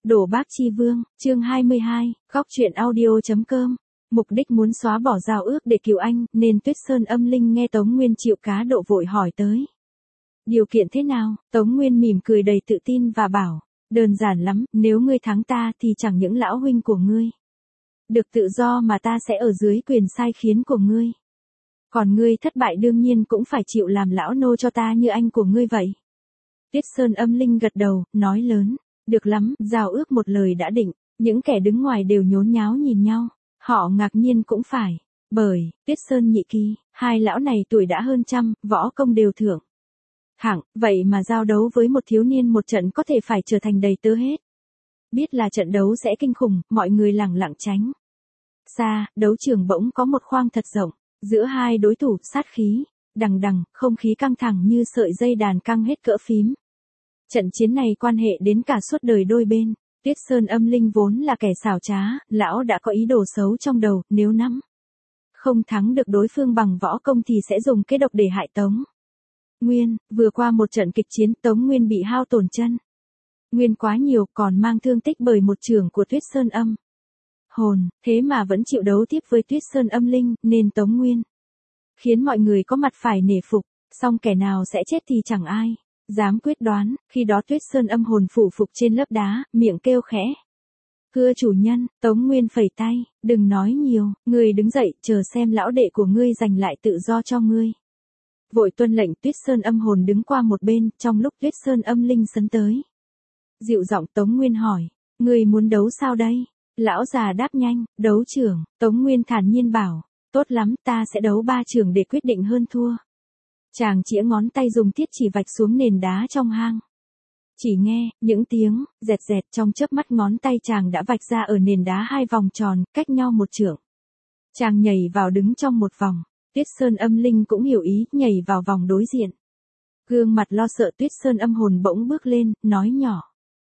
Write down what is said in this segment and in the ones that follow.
Đồ Bác Chi Vương, chương 22, góc truyện audio.com. Mục đích muốn xóa bỏ giao ước để cứu anh, nên Tuyết Sơn Âm Linh nghe Tống Nguyên chịu cá độ vội hỏi tới. Điều kiện thế nào? Tống Nguyên mỉm cười đầy tự tin và bảo, đơn giản lắm, nếu ngươi thắng ta thì chẳng những lão huynh của ngươi được tự do mà ta sẽ ở dưới quyền sai khiến của ngươi. Còn ngươi thất bại đương nhiên cũng phải chịu làm lão nô cho ta như anh của ngươi vậy. Tuyết Sơn Âm Linh gật đầu, nói lớn, được lắm, giao ước một lời đã định. Những kẻ đứng ngoài đều nhốn nháo nhìn nhau. Họ ngạc nhiên cũng phải, bởi Tuyết Sơn nhị kỳ, hai lão này tuổi đã hơn trăm, võ công đều thượng hạng, vậy mà giao đấu với một thiếu niên một trận có thể phải trở thành đầy tớ hết. Biết là trận đấu sẽ kinh khủng, mọi người lẳng lặng tránh xa. Đấu trường bỗng có một khoang thật rộng, giữa hai đối thủ sát khí đằng đằng, không khí căng thẳng như sợi dây đàn căng hết cỡ phím. Trận chiến này quan hệ đến cả suốt đời đôi bên. Tuyết Sơn Âm Linh vốn là kẻ xảo trá, lão đã có ý đồ xấu trong đầu, nếu không thắng được đối phương bằng võ công thì sẽ dùng kế độc để hại Tống Nguyên. Vừa qua một trận kịch chiến, Tống Nguyên bị hao tổn chân Nguyên quá nhiều, còn mang thương tích bởi một chưởng của Tuyết Sơn Âm Hồn, thế mà vẫn chịu đấu tiếp với Tuyết Sơn Âm Linh, nên Tống Nguyên khiến mọi người có mặt phải nể phục, song kẻ nào sẽ chết thì chẳng ai dám quyết đoán. Khi đó Tuyết Sơn Âm Hồn phủ phục trên lớp đá, miệng kêu khẽ. Thưa chủ nhân. Tống Nguyên phẩy tay, đừng nói nhiều, ngươi đứng dậy, chờ xem lão đệ của ngươi giành lại tự do cho ngươi. Vội tuân lệnh. Tuyết Sơn Âm Hồn đứng qua một bên, trong lúc Tuyết Sơn Âm Linh sấn tới. Dịu giọng Tống Nguyên hỏi, ngươi muốn đấu sao đây? Lão già đáp nhanh, đấu trưởng. Tống Nguyên thản nhiên bảo, tốt lắm, ta sẽ đấu 3 chưởng để quyết định hơn thua. Chàng chĩa ngón tay dùng thiết chỉ vạch xuống nền đá trong hang. Chỉ nghe những tiếng dẹt dẹt, trong chớp mắt ngón tay chàng đã vạch ra ở nền đá 2 vòng tròn, cách nhau 1 trượng. Chàng nhảy vào đứng trong một vòng. Tuyết Sơn Âm Linh cũng hiểu ý, nhảy vào vòng đối diện. Gương mặt lo sợ Tuyết Sơn Âm Hồn bỗng bước lên, nói nhỏ.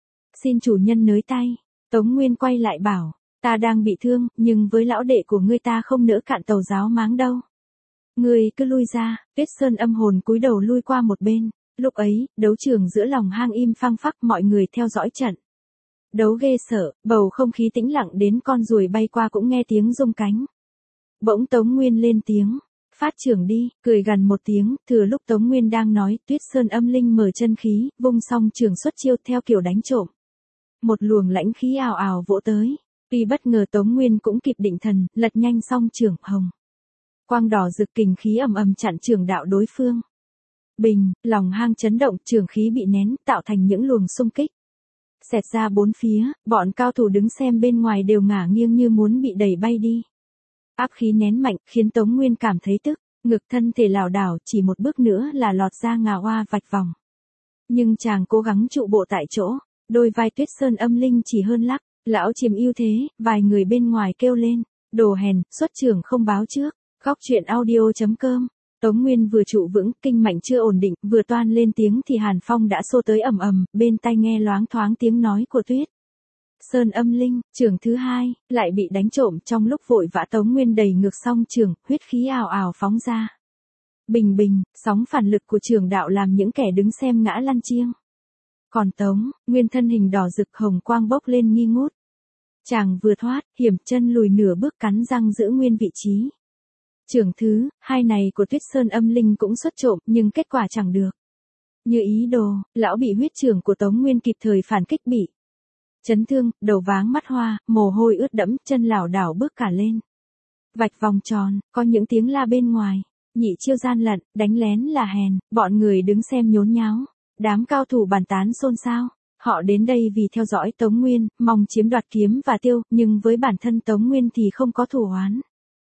Xin chủ nhân nới tay. Tống Nguyên quay lại bảo, ta đang bị thương, nhưng với lão đệ của ngươi ta không nỡ cạn tàu giáo máng đâu. Ngươi cứ lui ra. Tuyết Sơn Âm Hồn cúi đầu lui qua một bên. Lúc ấy, đấu trường giữa lòng hang im phăng phắc, mọi người theo dõi trận đấu ghê sợ, bầu không khí tĩnh lặng đến con ruồi bay qua cũng nghe tiếng rung cánh. Bỗng Tống Nguyên lên tiếng, phát chưởng đi. Cười gằn một tiếng, thừa lúc Tống Nguyên đang nói, Tuyết Sơn Âm Linh mở chân khí, vung xong chưởng xuất chiêu theo kiểu đánh trộm. Một luồng lãnh khí ào ào vỗ tới. Tuy bất ngờ Tống Nguyên cũng kịp định thần, lật nhanh xong chưởng hồng quang đỏ rực, kình khí ầm ầm chặn chưởng đạo đối phương. Bình, lòng hang chấn động, chưởng khí bị nén, tạo thành những luồng xung kích xẹt ra bốn phía. Bọn cao thủ đứng xem bên ngoài đều ngả nghiêng như muốn bị đẩy bay đi. Áp khí nén mạnh, khiến Tống Nguyên cảm thấy tức, ngực thân thể lảo đảo, chỉ một bước nữa là lọt ra ngà oa vạch vòng. Nhưng chàng cố gắng trụ bộ tại chỗ, đôi vai Tuyết Sơn Âm Linh chỉ hơn lắc. Lão chiếm ưu thế, vài người bên ngoài kêu lên, đồ hèn, xuất chưởng không báo trước. Góc truyện audio.com. Tống Nguyên vừa trụ vững, kinh mạch chưa ổn định, vừa toan lên tiếng thì Hàn Phong đã xô tới ầm ầm, bên tai nghe loáng thoáng tiếng nói của Tuyết Sơn Âm Linh. Chưởng thứ 2 lại bị đánh trộm. Trong lúc vội vã Tống Nguyên đẩy ngược xong chưởng, huyết khí ào ào phóng ra. Bình bình, sóng phản lực của chưởng đạo làm những kẻ đứng xem ngã lăn chiêng. Còn Tống Nguyên thân hình đỏ rực, hồng quang bốc lên nghi ngút. Chàng vừa thoát hiểm, chân lùi nửa bước, cắn răng giữ nguyên vị trí. Chưởng thứ 2 này của Tuyết Sơn Âm Linh cũng xuất trộm, nhưng kết quả chẳng được như ý đồ. Lão bị huyết chưởng của Tống Nguyên kịp thời phản kích bị chấn thương, đầu váng mắt hoa, mồ hôi ướt đẫm, chân lảo đảo bước cả lên. Vạch vòng tròn, có những tiếng la bên ngoài. Nhị chiêu gian lận, đánh lén là hèn. Bọn người đứng xem nhốn nháo. Đám cao thủ bàn tán xôn xao. Họ đến đây vì theo dõi Tống Nguyên, mong chiếm đoạt kiếm và tiêu, nhưng với bản thân Tống Nguyên thì không có thù oán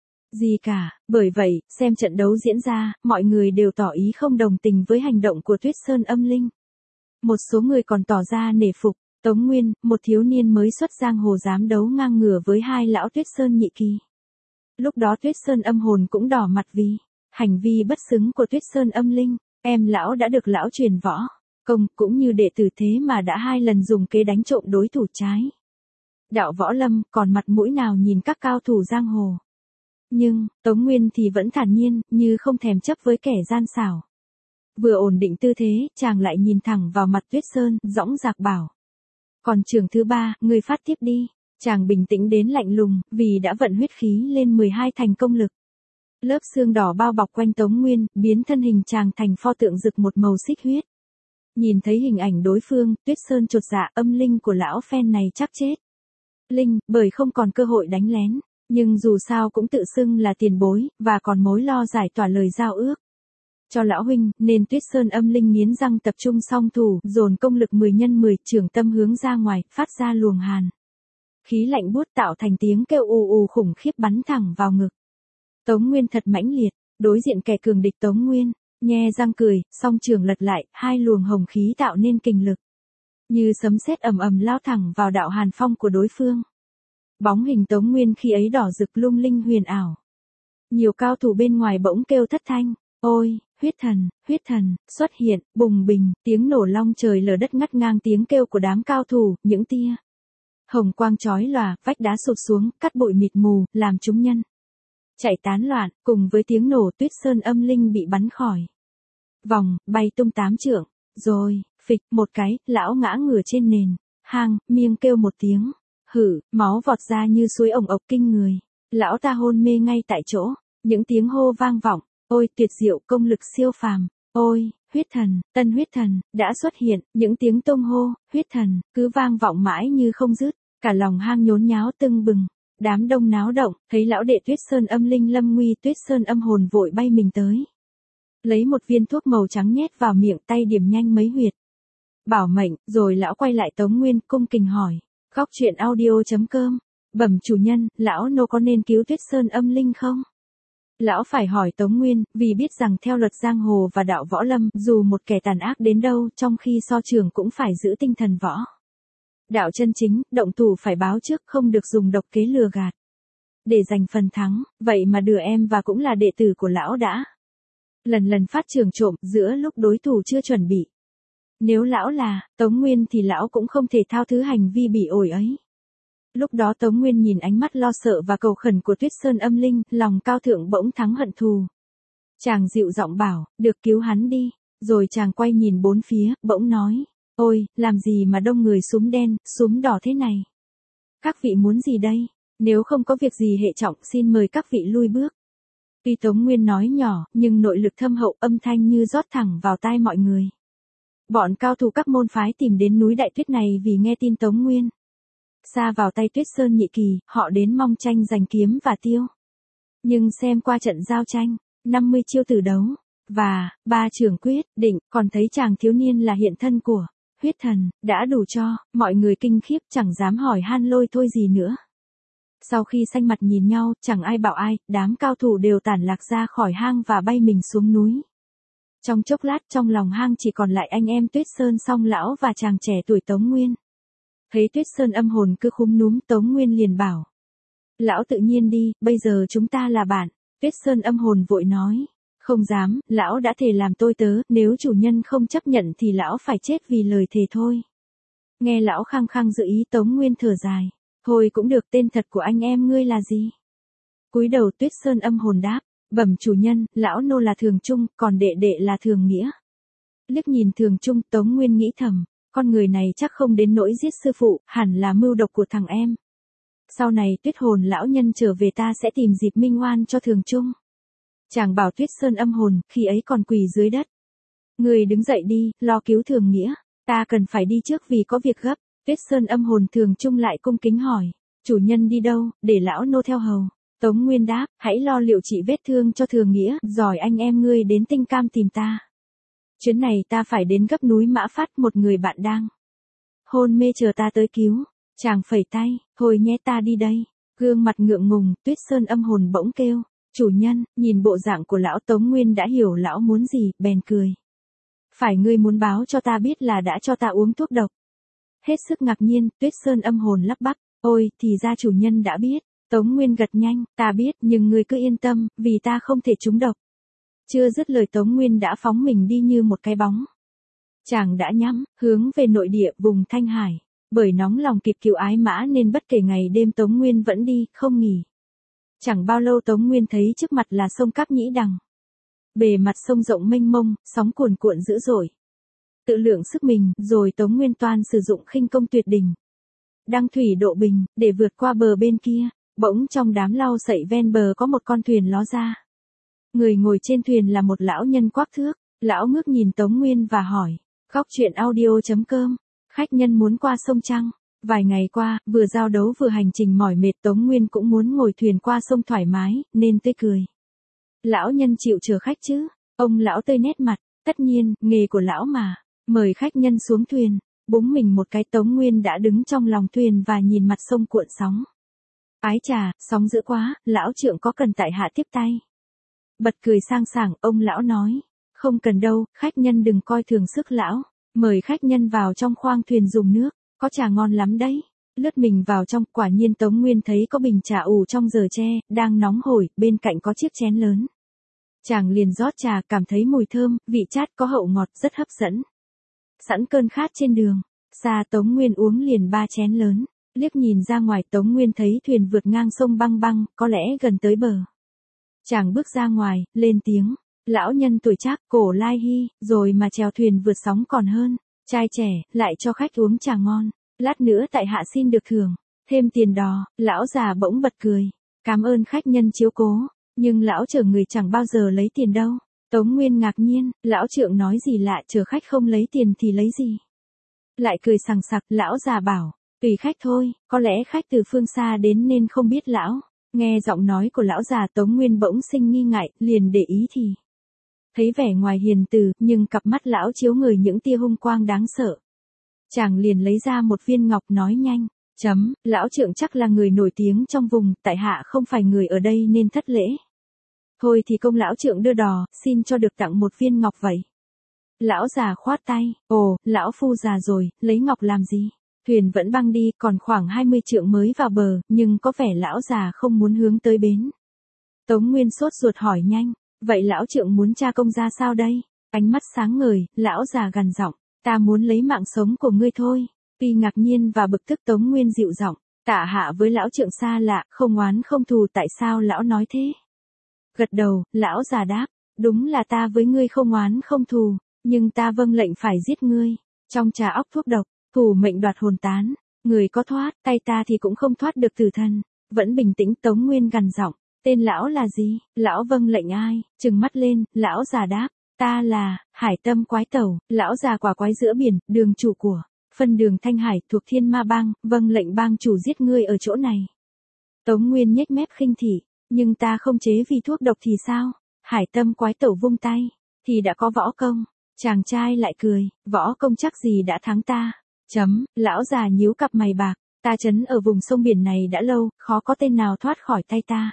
gì cả. Bởi vậy, xem trận đấu diễn ra, mọi người đều tỏ ý không đồng tình với hành động của Tuyết Sơn Âm Linh. Một số người còn tỏ ra nể phục. Tống Nguyên, một thiếu niên mới xuất giang hồ dám đấu ngang ngửa với hai lão Tuyết Sơn nhị kỳ. Lúc đó Tuyết Sơn Âm Hồn cũng đỏ mặt vì hành vi bất xứng của Tuyết Sơn Âm Linh. Em lão đã được lão truyền võ công, cũng như đệ tử, thế mà đã 2 lần dùng kế đánh trộm đối thủ trái đạo võ lâm, còn mặt mũi nào nhìn các cao thủ giang hồ. Nhưng Tống Nguyên thì vẫn thản nhiên, như không thèm chấp với kẻ gian xảo. Vừa ổn định tư thế, chàng lại nhìn thẳng vào mặt Tuyết Sơn, dõng dạc bảo. Còn trường thứ 3, ngươi phát tiếp đi. Chàng bình tĩnh đến lạnh lùng, vì đã vận huyết khí lên 12 thành công lực. Lớp xương đỏ bao bọc quanh Tống Nguyên, biến thân hình chàng thành pho tượng rực một màu xích huyết. Nhìn thấy hình ảnh đối phương, Tuyết Sơn chột dạ, âm linh của lão phen này chắc chết. Linh, bởi không còn cơ hội đánh lén, nhưng dù sao cũng tự xưng là tiền bối, và còn mối lo giải tỏa lời giao ước. Cho lão huynh, nên Tuyết Sơn âm linh nghiến răng tập trung song thủ, dồn công lực 10 x 10, trường tâm hướng ra ngoài, phát ra luồng hàn. Khí lạnh buốt tạo thành tiếng kêu ù ù khủng khiếp bắn thẳng vào ngực. Tống Nguyên thật mãnh liệt, đối diện kẻ cường địch Tống Nguyên, nhe răng cười, song trường lật lại, hai luồng hồng khí tạo nên kình lực. Như sấm sét ầm ầm lao thẳng vào đạo hàn phong của đối phương. Bóng hình Tống Nguyên khi ấy đỏ rực lung linh huyền ảo. Nhiều cao thủ bên ngoài bỗng kêu thất thanh, ôi, huyết thần, xuất hiện, bùng bình, tiếng nổ long trời lở đất ngắt ngang tiếng kêu của đám cao thủ, những tia hồng quang chói lòa, vách đá sụp xuống, cắt bụi mịt mù, làm chúng nhân chạy tán loạn, cùng với tiếng nổ Tuyết Sơn âm linh bị bắn khỏi vòng, bay tung 8 trượng, rồi, phịch, một cái, lão ngã ngửa trên nền, hang, miệng kêu một tiếng, hử, máu vọt ra như suối ổng ộc kinh người, lão ta hôn mê ngay tại chỗ, những tiếng hô vang vọng, ôi tuyệt diệu công lực siêu phàm, ôi, huyết thần, tân huyết thần, đã xuất hiện, những tiếng tung hô, huyết thần, cứ vang vọng mãi như không dứt, cả lòng hang nhốn nháo tưng bừng. Đám đông náo động, thấy lão đệ Tuyết Sơn âm linh lâm nguy, Tuyết Sơn âm hồn vội bay mình tới. Lấy một viên thuốc màu trắng nhét vào miệng, tay điểm nhanh mấy huyệt. Bảo mệnh, rồi lão quay lại Tống Nguyên, cung kình hỏi. Góc truyện audio.com. Bẩm chủ nhân, lão nô có nên cứu Tuyết Sơn âm linh không? Lão phải hỏi Tống Nguyên, vì biết rằng theo luật giang hồ và đạo võ lâm, dù một kẻ tàn ác đến đâu, trong khi so trường cũng phải giữ tinh thần võ. Đạo chân chính, động thủ phải báo trước, không được dùng độc kế lừa gạt. Để giành phần thắng, vậy mà đưa em và cũng là đệ tử của lão đã. Lần phát trường trộm, giữa lúc đối thủ chưa chuẩn bị. Nếu lão là Tống Nguyên thì lão cũng không thể thao thứ hành vi bị ổi ấy. Lúc đó Tống Nguyên nhìn ánh mắt lo sợ và cầu khẩn của Tuyết Sơn âm linh, lòng cao thượng bỗng thắng hận thù. Chàng dịu giọng bảo, được cứu hắn đi, rồi chàng quay nhìn bốn phía, bỗng nói. Ôi, làm gì mà đông người súm đen, súm đỏ thế này? Các vị muốn gì đây? Nếu không có việc gì hệ trọng xin mời các vị lui bước. Tuy Tống Nguyên nói nhỏ, nhưng nội lực thâm hậu, âm thanh như rót thẳng vào tai mọi người. Bọn cao thủ các môn phái tìm đến núi Đại Tuyết này vì nghe tin Tống Nguyên sa vào tay Tuyết Sơn nhị kỳ, họ đến mong tranh giành kiếm và tiêu. Nhưng xem qua trận giao tranh, 50 chiêu tử đấu, và 3 trường quyết định, còn thấy chàng thiếu niên là hiện thân của huyết thần, đã đủ cho mọi người kinh khiếp, chẳng dám hỏi han lôi thôi gì nữa. Sau khi xanh mặt nhìn nhau, chẳng ai bảo ai, đám cao thủ đều tản lạc ra khỏi hang và bay mình xuống núi. Trong chốc lát trong lòng hang chỉ còn lại anh em Tuyết Sơn Song lão và chàng trẻ tuổi Tống Nguyên. Thấy Tuyết Sơn âm hồn cứ khúm núm, Tống Nguyên liền bảo. Lão tự nhiên đi, bây giờ chúng ta là bạn. Tuyết Sơn âm hồn vội nói. Không dám, lão đã thề làm tôi tớ, nếu chủ nhân không chấp nhận thì lão phải chết vì lời thề thôi. Nghe lão khăng khăng dự ý, Tống Nguyên thở dài. Thôi cũng được, tên thật của anh em ngươi là gì? Cúi đầu Tuyết Sơn âm hồn đáp. Bẩm chủ nhân, lão nô là Thường Trung, còn đệ đệ là Thường Nghĩa. Liếc nhìn Thường Trung, Tống Nguyên nghĩ thầm. Con người này chắc không đến nỗi giết sư phụ, hẳn là mưu độc của thằng em. Sau này Tuyết hồn lão nhân trở về ta sẽ tìm dịp minh oan cho Thường Trung. Chàng bảo Tuyết Sơn âm hồn, khi ấy còn quỳ dưới đất. Người đứng dậy đi, lo cứu Thường Nghĩa. Ta cần phải đi trước vì có việc gấp. Tuyết Sơn âm hồn Thường Trung lại cung kính hỏi. Chủ nhân đi đâu, để lão nô theo hầu. Tống Nguyên đáp, hãy lo liệu trị vết thương cho Thường Nghĩa, rồi anh em ngươi đến Tinh Cam tìm ta. Chuyến này ta phải đến gấp núi Mã Phát, một người bạn đang hôn mê chờ ta tới cứu. Chàng phẩy tay, thôi nhé ta đi đây. Gương mặt ngượng ngùng, Tuyết Sơn âm hồn bỗng kêu. Chủ nhân, nhìn bộ dạng của lão. Tống Nguyên đã hiểu lão muốn gì, bèn cười. Phải ngươi muốn báo cho ta biết là đã cho ta uống thuốc độc. Hết sức ngạc nhiên, Tuyết Sơn âm hồn lắp bắp. Ôi, thì ra chủ nhân đã biết. Tống Nguyên gật nhanh, ta biết, nhưng ngươi cứ yên tâm, vì ta không thể trúng độc. Chưa dứt lời Tống Nguyên đã phóng mình đi như một cái bóng. Chàng đã nhắm, hướng về nội địa vùng Thanh Hải. Bởi nóng lòng kịp cứu ái mã nên bất kể ngày đêm Tống Nguyên vẫn đi, không nghỉ. Chẳng bao lâu Tống Nguyên thấy trước mặt là sông Cáp Nhĩ Đằng. Bề mặt sông rộng mênh mông, sóng cuồn cuộn dữ dội. tự lượng sức mình, rồi Tống Nguyên Toan sử dụng khinh công tuyệt đỉnh. Đăng thủy độ bình, để vượt qua bờ bên kia, bỗng trong đám lau sậy ven bờ có một con thuyền ló ra. Người ngồi trên thuyền là một lão nhân quắc thước, lão ngước nhìn Tống Nguyên và hỏi, Góc truyện audio.com, khách nhân muốn qua sông Trăng. Vài ngày qua, vừa giao đấu vừa hành trình mỏi mệt Tống Nguyên cũng muốn ngồi thuyền qua sông thoải mái, nên tươi cười. Lão nhân chịu chờ khách chứ? Ông lão tươi nét mặt, tất nhiên, nghề của lão mà. Mời khách nhân xuống thuyền, búng mình một cái Tống Nguyên đã đứng trong lòng thuyền và nhìn mặt sông cuộn sóng. Ái chà, sóng dữ quá, lão trượng có cần tại hạ tiếp tay? Bật cười sang sảng, ông lão nói, không cần đâu, khách nhân đừng coi thường sức lão. Mời khách nhân vào trong khoang thuyền dùng nước, có trà ngon lắm đấy. Lướt mình vào trong, quả nhiên Tống Nguyên thấy có bình trà ủ trong giờ tre, đang nóng hổi, bên cạnh có chiếc chén lớn. Chàng liền rót trà, cảm thấy mùi thơm, vị chát có hậu ngọt rất hấp dẫn. Sẵn cơn khát trên đường, xa Tống Nguyên uống liền 3 chén lớn, liếc nhìn ra ngoài Tống Nguyên thấy thuyền vượt ngang sông băng băng, có lẽ gần tới bờ. Chàng bước ra ngoài, lên tiếng, lão nhân tuổi trác, cổ lai hy, rồi mà chèo thuyền vượt sóng còn hơn, trai trẻ, lại cho khách uống trà ngon, lát nữa tại hạ xin được thưởng, thêm tiền đò. Lão già bỗng bật cười, cảm ơn khách nhân chiếu cố, nhưng lão chở người chẳng bao giờ lấy tiền đâu. Tống Nguyên ngạc nhiên, lão trượng nói gì lạ, chở khách không lấy tiền thì lấy gì? Lại cười sằng sặc, lão già bảo, tùy khách thôi, có lẽ khách từ phương xa đến nên không biết lão. Nghe giọng nói của lão già Tống Nguyên bỗng sinh nghi ngại, liền để ý thì thấy vẻ ngoài hiền từ, nhưng cặp mắt lão chiếu người những tia hung quang đáng sợ. Chàng liền lấy ra một viên ngọc nói nhanh, lão trượng chắc là người nổi tiếng trong vùng, tại hạ không phải người ở đây nên thất lễ. Thôi thì công lão trượng đưa đò, xin cho được tặng một viên ngọc vậy. Lão già khoát tay, ồ, lão phu già rồi, lấy ngọc làm gì? Thuyền vẫn băng đi, còn khoảng 20 trượng mới vào bờ, nhưng có vẻ lão già không muốn hướng tới bến. Tống Nguyên sốt ruột hỏi nhanh, vậy lão trượng muốn tra công ra sao đây? Ánh mắt sáng ngời, lão già gằn giọng, ta muốn lấy mạng sống của ngươi thôi. Tuy ngạc nhiên và bực tức Tống Nguyên dịu giọng, tạ hạ với lão trượng xa lạ, không oán không thù, tại sao lão nói thế? Gật đầu, lão già đáp, đúng là ta với ngươi không oán không thù, nhưng ta vâng lệnh phải giết ngươi. Trong trà óc thuốc độc, thủ mệnh đoạt hồn tán, người có thoát, tay ta thì cũng không thoát được tử thần. Vẫn bình tĩnh Tống Nguyên gằn giọng, tên lão là gì? Lão vâng lệnh ai? Trừng mắt lên, lão già đáp, ta là Hải Tâm Quái Tẩu, lão già quả quái giữa biển, đường chủ của phân đường Thanh Hải thuộc Thiên Ma Bang, vâng lệnh bang chủ giết ngươi ở chỗ này. Tống Nguyên nhếch mép khinh thị, nhưng ta không chế vì thuốc độc thì sao? Hải Tâm Quái Tẩu vung tay, thì đã có võ công. Chàng trai lại cười, võ công chắc gì đã thắng ta. Lão già nhíu cặp mày bạc, ta trấn ở vùng sông biển này đã lâu, khó có tên nào thoát khỏi tay ta.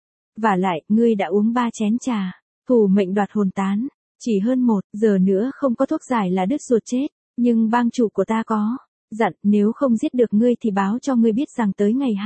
Vả lại, ngươi đã uống 3 chén trà, thủ mệnh đoạt hồn tán, chỉ hơn 1 giờ nữa không có thuốc giải là đứt ruột chết, nhưng bang chủ của ta có dặn, nếu không giết được ngươi thì báo cho ngươi biết rằng tới ngày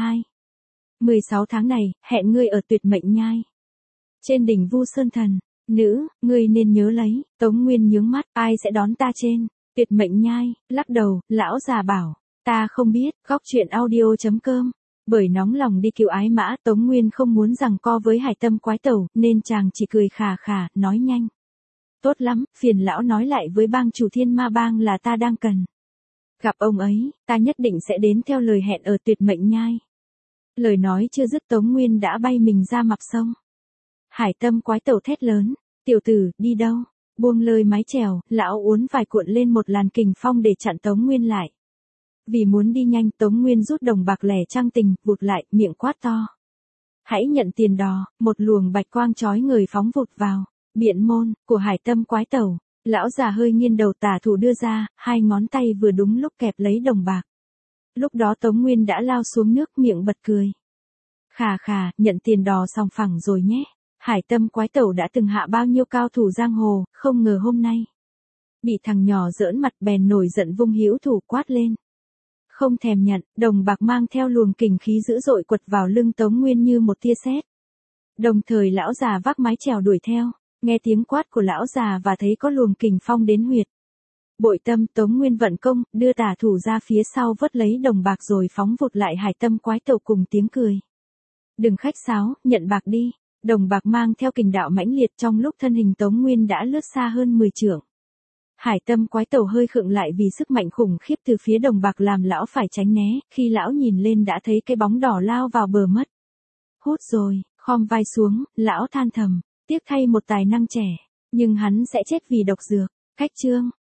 16 tháng này, hẹn ngươi ở Tuyệt Mệnh Nhai. Trên đỉnh Vu Sơn Thần, nữ, ngươi nên nhớ lấy. Tống Nguyên nhướng mắt, ai sẽ đón ta trên Tuyệt Mệnh Nhai? Lắc đầu, lão già bảo, ta không biết. Góc truyện audio.com, bởi nóng lòng đi cứu ái mã, Tống Nguyên không muốn giằng co với Hải Tâm Quái Tẩu, nên chàng chỉ cười khà khà, nói nhanh. Tốt lắm, phiền lão nói lại với bang chủ Thiên Ma Bang là ta đang cần gặp ông ấy, ta nhất định sẽ đến theo lời hẹn ở Tuyệt Mệnh Nhai. Lời nói chưa dứt Tống Nguyên đã bay mình ra mặt sông. Hải Tâm Quái Tẩu thét lớn, tiểu tử, đi đâu? Buông lơi mái chèo, lão uốn vài cuộn lên một làn kình phong để chặn Tống Nguyên lại. Vì muốn đi nhanh, Tống Nguyên rút đồng bạc lẻ trăng tình, vụt lại, miệng quát to. Hãy nhận tiền đò. Một luồng bạch quang chói người phóng vụt vào biện môn của Hải Tâm Quái Tẩu. Lão già hơi nghiêng đầu, tả thủ đưa ra, 2 ngón tay vừa đúng lúc kẹp lấy đồng bạc. Lúc đó Tống Nguyên đã lao xuống nước, miệng bật cười. Khà khà, nhận tiền đò sòng phẳng rồi nhé. Hải Tâm Quái Tẩu đã từng hạ bao nhiêu cao thủ giang hồ, không ngờ hôm nay bị thằng nhỏ giỡn mặt, bèn nổi giận vung hữu thủ quát lên. Không thèm nhận, đồng bạc mang theo luồng kình khí dữ dội quật vào lưng Tống Nguyên như một tia sét. Đồng thời lão già vác mái chèo đuổi theo, nghe tiếng quát của lão già và thấy có luồng kình phong đến huyệt bội tâm, Tống Nguyên vận công, đưa tả thủ ra phía sau vớt lấy đồng bạc rồi phóng vụt lại Hải Tâm Quái Tẩu cùng tiếng cười. Đừng khách sáo, nhận bạc đi. Đồng bạc mang theo kình đạo mãnh liệt, trong lúc thân hình Tống Nguyên đã lướt xa hơn 10 trượng. Hải tâm quái tẩu hơi khựng lại vì sức mạnh khủng khiếp từ phía đồng bạc làm lão phải tránh né, khi lão nhìn lên đã thấy cái bóng đỏ lao vào bờ mất. Hút rồi, khom vai xuống, lão than thầm, tiếc thay một tài năng trẻ, nhưng hắn sẽ chết vì độc dược. Cách chương